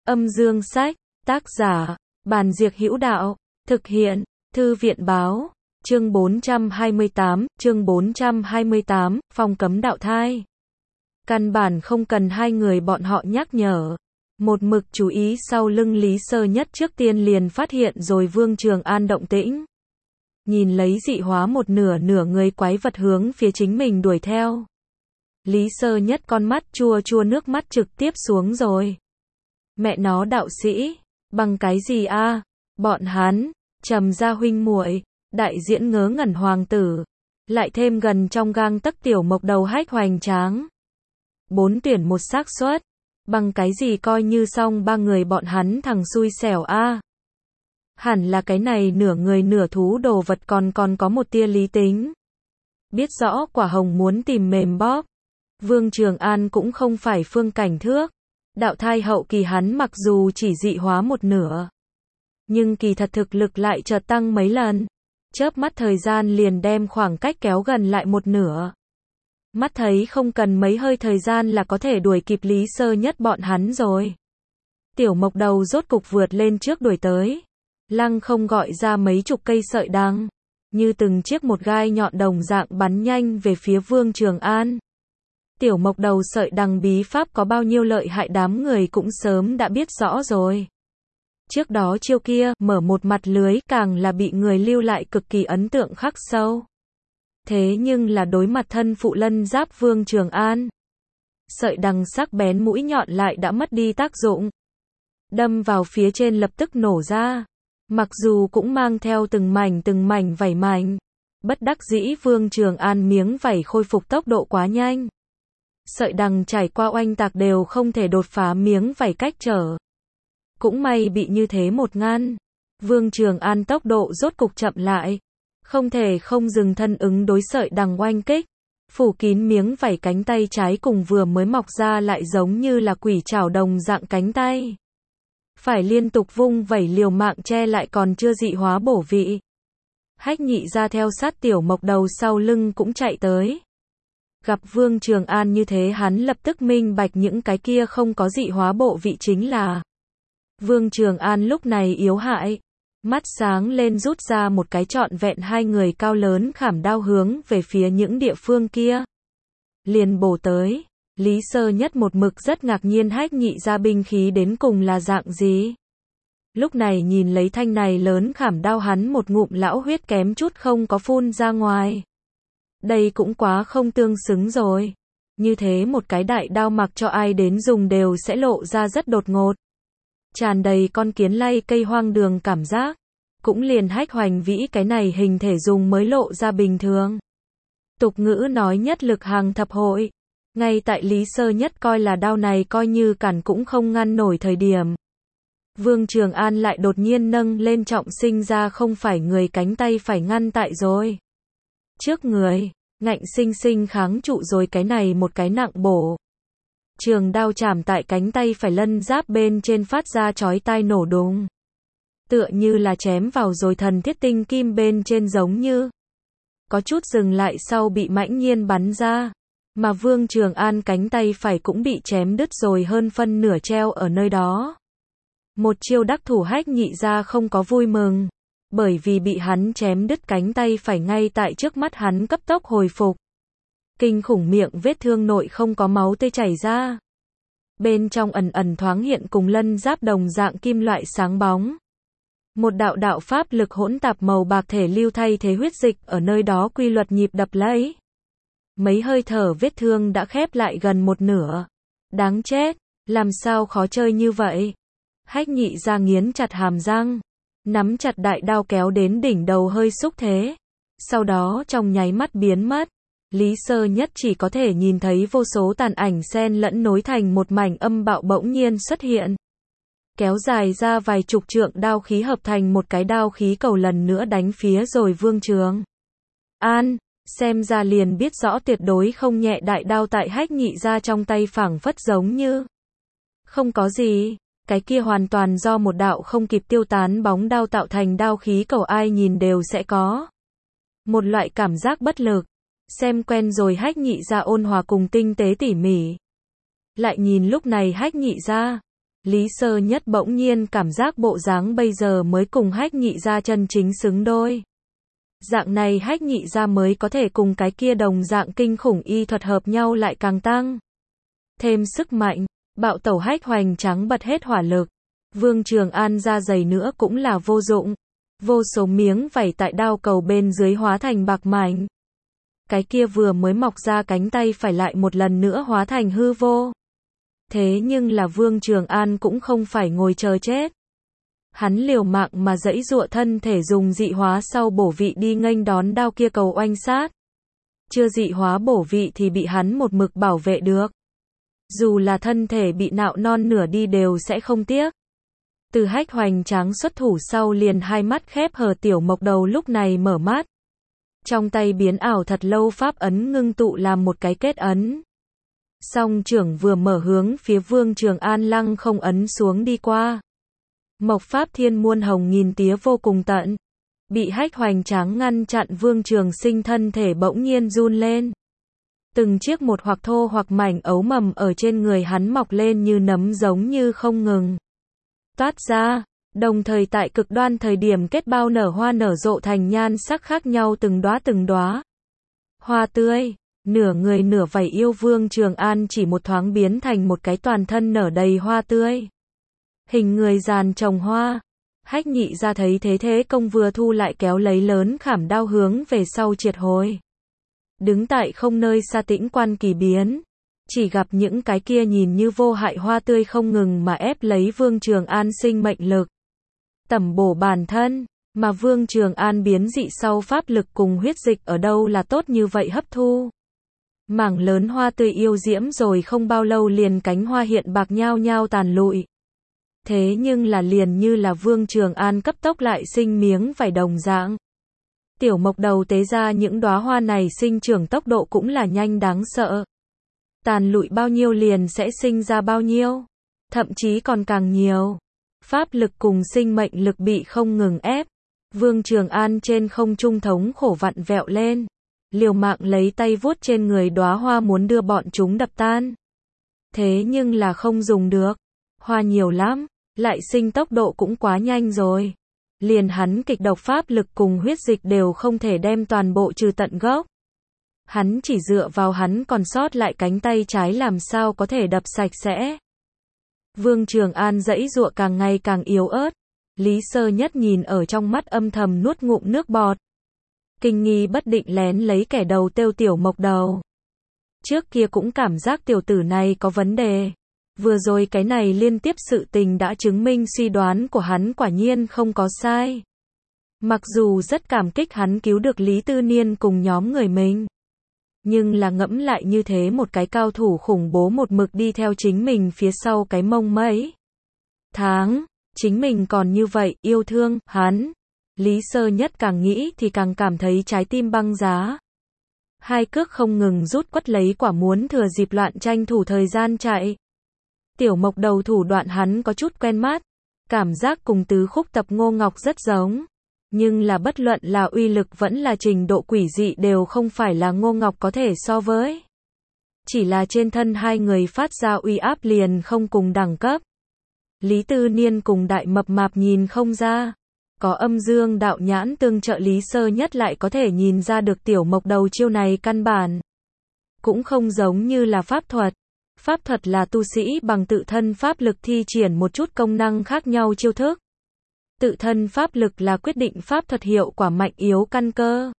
Âm dương sách, tác giả, Bàn Diệc Hữu Đạo, thực hiện, Thư viện báo, chương 428, phong cấm đạo thai. Căn bản không cần hai người bọn họ nhắc nhở. Một mực chú ý sau lưng Lý Sơ Nhất trước tiên liền phát hiện rồi Vương Trường An động tĩnh. Nhìn lấy dị hóa một nửa người quái vật hướng phía chính mình đuổi theo. Lý Sơ Nhất con mắt chua chua nước mắt trực tiếp xuống rồi. Mẹ nó đạo sĩ, bằng cái gì a? Bọn hắn, Trầm gia huynh muội, đại diễn ngớ ngẩn hoàng tử, lại thêm gần trong gang tấc tiểu mộc đầu hách hoành tráng. 4 tuyển một xác suất, bằng cái gì coi như xong ba người bọn hắn thằng xui xẻo a? Hẳn là cái này nửa người nửa thú đồ vật còn có một tia lý tính. Biết rõ quả hồng muốn tìm mềm bóp. Vương Trường An cũng không phải Phương Cảnh Thước. Đạo thai hậu kỳ hắn mặc dù chỉ dị hóa một nửa, nhưng kỳ thật thực lực lại chợt tăng mấy lần. Chớp mắt thời gian liền đem khoảng cách kéo gần lại một nửa. Mắt thấy không cần mấy hơi thời gian là có thể đuổi kịp Lý Sơ Nhất bọn hắn rồi. Tiểu mộc đầu rốt cục vượt lên trước đuổi tới. Lăng không gọi ra mấy chục cây sợi đằng, như từng chiếc một gai nhọn đồng dạng bắn nhanh về phía Vương Trường An. Tiểu mộc đầu sợi đằng bí pháp có bao nhiêu lợi hại đám người cũng sớm đã biết rõ rồi. Trước đó chiêu kia, mở một mặt lưới càng là bị người lưu lại cực kỳ ấn tượng khắc sâu. Thế nhưng là đối mặt thân phụ lân giáp Vương Trường An. Sợi đằng sắc bén mũi nhọn lại đã mất đi tác dụng. Đâm vào phía trên lập tức nổ ra. Mặc dù cũng mang theo từng mảnh vảy mảnh. Bất đắc dĩ Vương Trường An miếng vảy khôi phục tốc độ quá nhanh. Sợi đằng trải qua oanh tạc đều không thể đột phá miếng vảy cách trở. Cũng may bị như thế một ngăn. Vương Trường An tốc độ rốt cục chậm lại. Không thể không dừng thân ứng đối sợi đằng oanh kích. Phủ kín miếng vảy cánh tay trái cùng vừa mới mọc ra lại giống như là quỷ trảo đồng dạng cánh tay. Phải liên tục vung vẩy liều mạng che lại còn chưa dị hóa bổ vị. Hách nhị ra theo sát tiểu mộc đầu sau lưng cũng chạy tới. Gặp Vương Trường An như thế hắn lập tức minh bạch những cái kia không có dị hóa bộ vị chính là. Vương Trường An lúc này yếu hại. Mắt sáng lên rút ra một cái trọn vẹn hai người cao lớn khảm đao hướng về phía những địa phương kia. Liền bổ tới. Lý Sơ Nhất một mực rất ngạc nhiên hách nhị ra binh khí đến cùng là dạng gì. Lúc này nhìn lấy thanh này lớn khảm đao hắn một ngụm lão huyết kém chút không có phun ra ngoài. Đây cũng quá không tương xứng rồi. Như thế một cái đại đao mặc cho ai đến dùng đều sẽ lộ ra rất đột ngột. Tràn đầy con kiến lay cây hoang đường cảm giác. Cũng liền hách hoành vĩ cái này hình thể dùng mới lộ ra bình thường. Tục ngữ nói nhất lực hàng thập hội. Ngay tại Lý Sơ Nhất coi là đao này coi như cản cũng không ngăn nổi thời điểm. Vương Trường An lại đột nhiên nâng lên trọng sinh ra không phải người cánh tay phải ngăn tại rồi. Trước người, ngạnh sinh sinh kháng trụ rồi cái này một cái nặng bổ. Trường đao chạm tại cánh tay phải lân giáp bên trên phát ra chói tai nổ đùng. Tựa như là chém vào rồi thần thiết tinh kim bên trên giống như. Có chút dừng lại sau bị mãnh nhiên bắn ra. Mà Vương Trường An cánh tay phải cũng bị chém đứt rồi hơn phân nửa treo ở nơi đó. Một chiêu đắc thủ hách nhị ra không có vui mừng. Bởi vì bị hắn chém đứt cánh tay phải ngay tại trước mắt hắn cấp tốc hồi phục. Kinh khủng miệng vết thương nội không có máu tươi chảy ra. Bên trong ẩn ẩn thoáng hiện cùng lân giáp đồng dạng kim loại sáng bóng. Một đạo pháp lực hỗn tạp màu bạc thể lưu thay thế huyết dịch ở nơi đó quy luật nhịp đập lấy. Mấy hơi thở vết thương đã khép lại gần một nửa. Đáng chết, làm sao khó chơi như vậy? Hách nhị ra nghiến chặt hàm răng. Nắm chặt đại đao kéo đến đỉnh đầu hơi xúc thế. Sau đó trong nháy mắt biến mất. Lý Sơ Nhất chỉ có thể nhìn thấy vô số tàn ảnh xen lẫn nối thành một mảnh âm bạo bỗng nhiên xuất hiện. Kéo dài ra vài chục trượng đao khí hợp thành một cái đao khí cầu lần nữa đánh phía rồi Vương Trường An. Xem ra liền biết rõ tuyệt đối không nhẹ đại đao tại hách nhị ra trong tay phảng phất giống như. Không có gì. Cái kia hoàn toàn do một đạo không kịp tiêu tán bóng đao tạo thành đao khí cầu ai nhìn đều sẽ có. Một loại cảm giác bất lực. Xem quen rồi hách nhị ra ôn hòa cùng tinh tế tỉ mỉ. Lại nhìn lúc này hách nhị ra. Lý Sơ Nhất bỗng nhiên cảm giác bộ dáng bây giờ mới cùng Hách Nhị gia chân chính xứng đôi. Dạng này Hách Nhị gia mới có thể cùng cái kia đồng dạng kinh khủng y thuật hợp nhau lại càng tăng thêm sức mạnh. Bạo tẩu Hách Hoành Tráng bật hết hỏa lực. Vương Trường An ra dày nữa cũng là vô dụng. Vô số miếng vảy tại đao cầu bên dưới hóa thành bạc mảnh. Cái kia vừa mới mọc ra cánh tay phải lại một lần nữa hóa thành hư vô. Thế nhưng là Vương Trường An cũng không phải ngồi chờ chết. Hắn liều mạng mà giãy giụa thân thể dùng dị hóa sau bổ vị đi nghênh đón đao kia cầu oanh sát. Chưa dị hóa bổ vị thì bị hắn một mực bảo vệ được. Dù là thân thể bị nạo non nửa đi đều sẽ không tiếc. Từ Hách Hoành Tráng xuất thủ sau liền hai mắt khép hờ Tiểu Mộc Đầu lúc này mở mắt. Trong tay biến ảo thật lâu pháp ấn ngưng tụ làm một cái kết ấn. Song trưởng vừa mở hướng phía Vương Trường An lăng không ấn xuống đi qua. Mộc pháp thiên muôn hồng nghìn tía vô cùng tận. Bị Hách Hoành Tráng ngăn chặn Vương Trường Sinh thân thể bỗng nhiên run lên. Từng chiếc một hoặc thô hoặc mảnh ấu mầm ở trên người hắn mọc lên như nấm giống như không ngừng toát ra, đồng thời tại cực đoan thời điểm kết bao nở hoa nở rộ thành nhan sắc khác nhau từng đóa hoa tươi, nửa người nửa vảy yêu Vương Trường An chỉ một thoáng biến thành một cái toàn thân nở đầy hoa tươi. Hình người giàn trồng hoa. Hách Nhị gia thấy thế công vừa thu lại kéo lấy lớn khảm đao hướng về sau triệt hồi. Đứng tại không nơi xa Tĩnh Quan kỳ biến. Chỉ gặp những cái kia nhìn như vô hại hoa tươi không ngừng mà ép lấy Vương Trường An sinh mệnh lực. Tẩm bổ bản thân, mà Vương Trường An biến dị sau pháp lực cùng huyết dịch ở đâu là tốt như vậy hấp thu. Mảng lớn hoa tươi yêu diễm rồi không bao lâu liền cánh hoa hiện bạc nhao nhao tàn lụi. Thế nhưng là liền như là Vương Trường An cấp tốc lại sinh miếng vải đồng dạng. Tiểu Mộc Đầu tế ra những đóa hoa này sinh trưởng tốc độ cũng là nhanh đáng sợ. Tàn lụi bao nhiêu liền sẽ sinh ra bao nhiêu, thậm chí còn càng nhiều. Pháp lực cùng sinh mệnh lực bị không ngừng ép. Vương Trường An trên không trung thống khổ vặn vẹo lên, liều mạng lấy tay vuốt trên người đóa hoa muốn đưa bọn chúng đập tan. Thế nhưng là không dùng được, hoa nhiều lắm, lại sinh tốc độ cũng quá nhanh rồi. Liền hắn kịch độc pháp lực cùng huyết dịch đều không thể đem toàn bộ trừ tận gốc. Hắn chỉ dựa vào hắn còn sót lại cánh tay trái làm sao có thể đập sạch sẽ. Vương Trường An giãy giụa càng ngày càng yếu ớt. Lý Sơ Nhất nhìn ở trong mắt âm thầm nuốt ngụm nước bọt. Kinh nghi bất định lén lấy kẻ đầu têu Tiểu Mộc Đầu. Trước kia cũng cảm giác tiểu tử này có vấn đề. Vừa rồi cái này liên tiếp sự tình đã chứng minh suy đoán của hắn quả nhiên không có sai. Mặc dù rất cảm kích hắn cứu được Lý Tư Niên cùng nhóm người mình. Nhưng là ngẫm lại như thế một cái cao thủ khủng bố một mực đi theo chính mình phía sau cái mông mấy tháng, chính mình còn như vậy yêu thương hắn. Lý Sơ Nhất càng nghĩ thì càng cảm thấy trái tim băng giá. Hai cước không ngừng rút quất lấy quả muốn thừa dịp loạn tranh thủ thời gian chạy. Tiểu Mộc Đầu thủ đoạn hắn có chút quen mắt, cảm giác cùng tứ khúc tập Ngô Ngọc rất giống. Nhưng là bất luận là uy lực vẫn là trình độ quỷ dị đều không phải là Ngô Ngọc có thể so với. Chỉ là trên thân hai người phát ra uy áp liền không cùng đẳng cấp. Lý Tư Niên cùng Đại Mập Mạp nhìn không ra. Có âm dương đạo nhãn tương trợ Lý Sơ Nhất lại có thể nhìn ra được Tiểu Mộc Đầu chiêu này căn bản cũng không giống như là pháp thuật. Pháp thuật là tu sĩ bằng tự thân pháp lực thi triển một chút công năng khác nhau chiêu thức. Tự thân pháp lực là quyết định pháp thuật hiệu quả mạnh yếu căn cơ.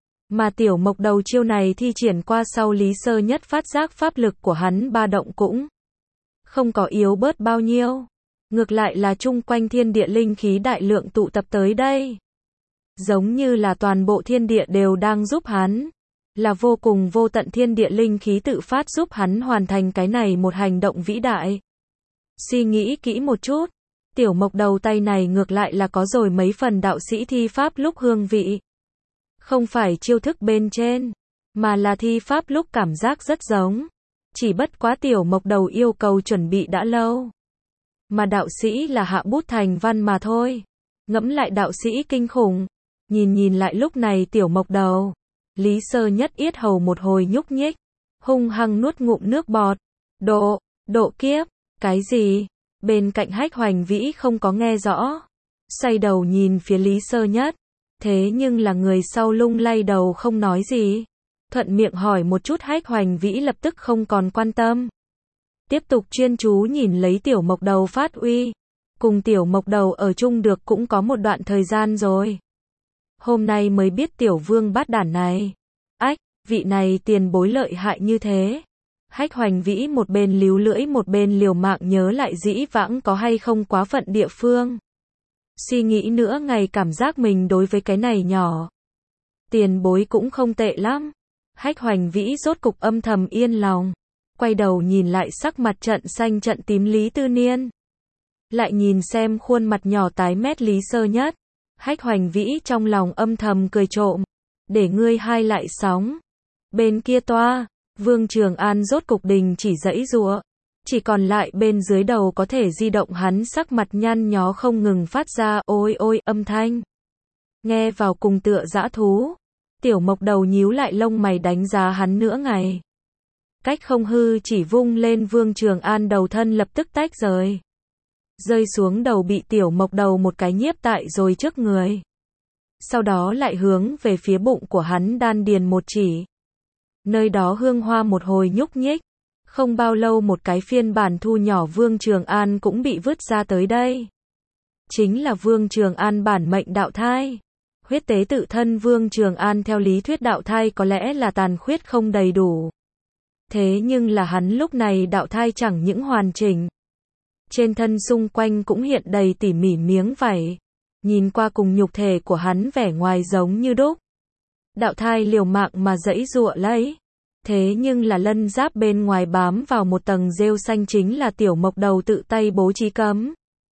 Mà Tiểu Mộc Đầu chiêu này thi triển qua sau Lý Sơ Nhất phát giác pháp lực của hắn ba động cũng không có yếu bớt bao nhiêu. Ngược lại là chung quanh thiên địa linh khí đại lượng tụ tập tới đây. Giống như là toàn bộ thiên địa đều đang giúp hắn. Là vô cùng vô tận thiên địa linh khí tự phát giúp hắn hoàn thành cái này một hành động vĩ đại. Suy nghĩ kỹ một chút. Tiểu Mộc Đầu tay này ngược lại là có rồi mấy phần đạo sĩ thi pháp lúc hương vị. Không phải chiêu thức bên trên, mà là thi pháp lúc cảm giác rất giống. Chỉ bất quá Tiểu Mộc Đầu yêu cầu chuẩn bị đã lâu. Mà đạo sĩ là hạ bút thành văn mà thôi. Ngẫm lại đạo sĩ kinh khủng. Nhìn lại lúc này Tiểu Mộc Đầu. Lý Sơ Nhất yết hầu một hồi nhúc nhích. Hung hăng nuốt ngụm nước bọt. Độ kiếp. Cái gì? Bên cạnh Hách Hoành Vĩ không có nghe rõ, xoay đầu nhìn phía Lý Sơ Nhất, thế nhưng là người sau lung lay đầu không nói gì. Thuận miệng hỏi một chút Hách Hoành Vĩ lập tức không còn quan tâm. Tiếp tục chuyên chú nhìn lấy Tiểu Mộc Đầu phát uy. Cùng Tiểu Mộc Đầu ở chung được cũng có một đoạn thời gian rồi. Hôm nay mới biết Tiểu Vương bát đản này. Ách, vị này tiền bối lợi hại như thế. Hách Hoành Vĩ một bên líu lưỡi một bên liều mạng nhớ lại dĩ vãng có hay không quá phận địa phương. Suy nghĩ nữa ngày cảm giác mình đối với cái này nhỏ. Tiền bối cũng không tệ lắm. Hách Hoành Vĩ rốt cục âm thầm yên lòng. Quay đầu nhìn lại sắc mặt trận xanh trận tím Lý Tư Niên. Lại nhìn xem khuôn mặt nhỏ tái mét Lý Sơ Nhất. Hách Hoành Vĩ trong lòng âm thầm cười trộm. Để ngươi hai lại sóng. Bên kia toa, Vương Trường An rốt cục đình chỉ giãy giụa. Chỉ còn lại bên dưới đầu có thể di động hắn sắc mặt nhăn nhó không ngừng phát ra ôi ôi âm thanh. Nghe vào cùng tựa dã thú. Tiểu Mộc Đầu nhíu lại lông mày đánh giá hắn nửa ngày. Cách không hư chỉ vung lên Vương Trường An đầu thân lập tức tách rời. Rơi xuống đầu bị Tiểu Mộc Đầu một cái nhiếp tại rồi trước người. Sau đó lại hướng về phía bụng của hắn đan điền một chỉ. Nơi đó hương hoa một hồi nhúc nhích. Không bao lâu một cái phiên bản thu nhỏ Vương Trường An cũng bị vứt ra tới đây. Chính là Vương Trường An bản mệnh đạo thai. Huyết tế tự thân Vương Trường An theo lý thuyết đạo thai có lẽ là tàn khuyết không đầy đủ. Thế nhưng là hắn lúc này đạo thai chẳng những hoàn chỉnh. Trên thân xung quanh cũng hiện đầy tỉ mỉ miếng vảy. Nhìn qua cùng nhục thể của hắn vẻ ngoài giống như đúc. Đạo thai liều mạng mà giãy giụa lấy. Thế nhưng là lân giáp bên ngoài bám vào một tầng rêu xanh chính là Tiểu Mộc Đầu tự tay bố trí cấm.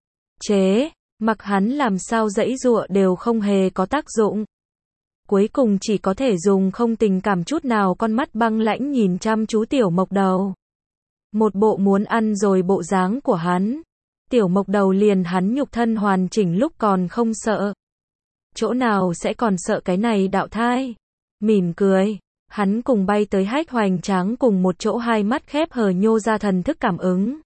Chế, mặc hắn làm sao giãy giụa đều không hề có tác dụng. Cuối cùng chỉ có thể dùng không tình cảm chút nào con mắt băng lãnh nhìn chăm chú Tiểu Mộc Đầu. Một bộ muốn ăn rồi bộ dáng của hắn. Tiểu Mộc Đầu liền hắn nhục thân hoàn chỉnh lúc còn không sợ. Chỗ nào sẽ còn sợ cái này đạo thai. Mỉm cười. Hắn cùng bay tới Hách Hoành Tráng cùng một chỗ hai mắt khép hờ nhô ra thần thức cảm ứng.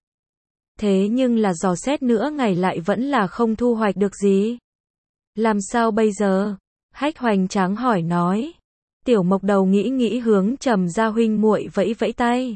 Thế nhưng là dò xét nữa ngày lại vẫn là không thu hoạch được gì. Làm sao bây giờ? Hách Hoành Tráng hỏi nói. Tiểu Mộc Đầu nghĩ hướng Trầm Gia huynh muội vẫy vẫy tay.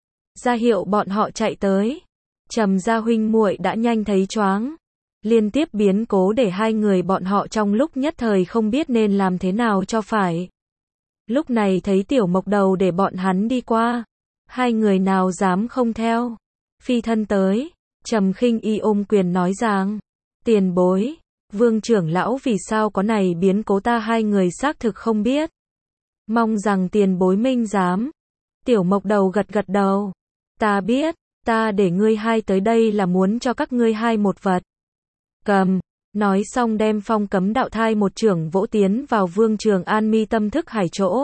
Ra hiệu bọn họ chạy tới. Trầm Gia huynh muội đã nhanh thấy choáng. Liên tiếp biến cố để hai người bọn họ trong lúc nhất thời không biết nên làm thế nào cho phải. Lúc này thấy Tiểu Mộc Đầu để bọn hắn đi qua. Hai người nào dám không theo. Phi thân tới. Trầm Khinh Y ôm quyền nói rằng. Tiền bối. Vương trưởng lão vì sao có này biến cố ta hai người xác thực không biết. Mong rằng tiền bối minh giám. Tiểu Mộc Đầu gật gật đầu. Ta biết. Ta để ngươi hai tới đây là muốn cho các ngươi hai một vật. Cầm. Nói xong đem phong cấm đạo thai một chưởng vỗ tiến vào Vương Trường An mi tâm thức hải chỗ.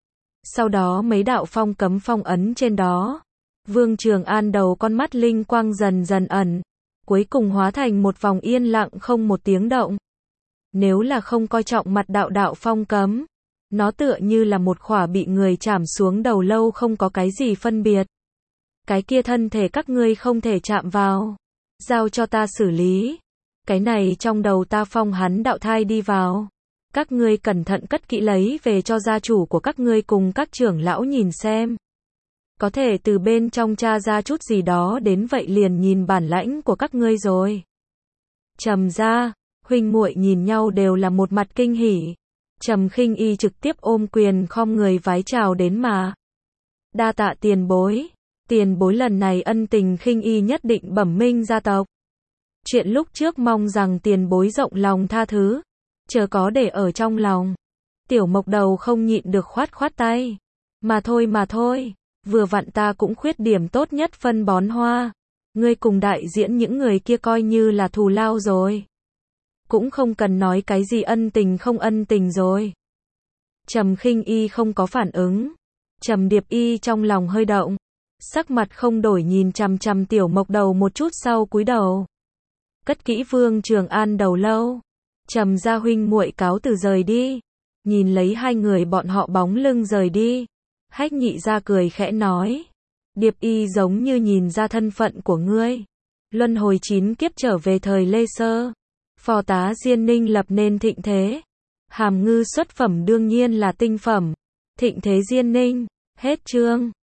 Sau đó mấy đạo phong cấm phong ấn trên đó. Vương Trường An đầu con mắt linh quang dần dần ẩn. Cuối cùng hóa thành một vòng yên lặng không một tiếng động. Nếu là không coi trọng mặt đạo phong cấm. Nó tựa như là một khỏa bị người chạm xuống đầu lâu không có cái gì phân biệt. Cái kia thân thể các ngươi không thể chạm vào. Giao cho ta xử lý. Cái này trong đầu ta phong hắn đạo thai đi vào. Các ngươi cẩn thận cất kỹ lấy về cho gia chủ của các ngươi cùng các trưởng lão nhìn xem. Có thể từ bên trong tra ra chút gì đó đến vậy liền nhìn bản lãnh của các ngươi rồi. Trầm gia, huynh muội nhìn nhau đều là một mặt kinh hỉ. Trầm Khinh Y trực tiếp ôm quyền khom người vái chào đến mà. Đa tạ tiền bối. Tiền bối lần này ân tình Khinh Y nhất định bẩm minh gia tộc. Chuyện lúc trước mong rằng tiền bối rộng lòng tha thứ. Chờ có để ở trong lòng. Tiểu Mộc Đầu không nhịn được khoát tay. Mà thôi. Vừa vặn ta cũng khuyết điểm tốt nhất phân bón hoa. Ngươi cùng đại diễn những người kia coi như là thù lao rồi. Cũng không cần nói cái gì ân tình không ân tình rồi. Trầm Khinh Y không có phản ứng. Trầm Điệp Y trong lòng hơi động. Sắc mặt không đổi nhìn chằm chằm Tiểu Mộc Đầu một chút sau cúi đầu. Cất kỹ Vương Trường An đầu lâu. Trầm gia huynh muội cáo từ rời đi. Nhìn lấy hai người bọn họ bóng lưng rời đi. Hách Nhị gia cười khẽ nói. Điệp Y giống như nhìn ra thân phận của ngươi. Luân hồi 9 kiếp trở về thời Lê Sơ. Phò tá Diên Ninh lập nên thịnh thế. Hàm ngư xuất phẩm đương nhiên là tinh phẩm. Thịnh thế Diên Ninh. Hết chương.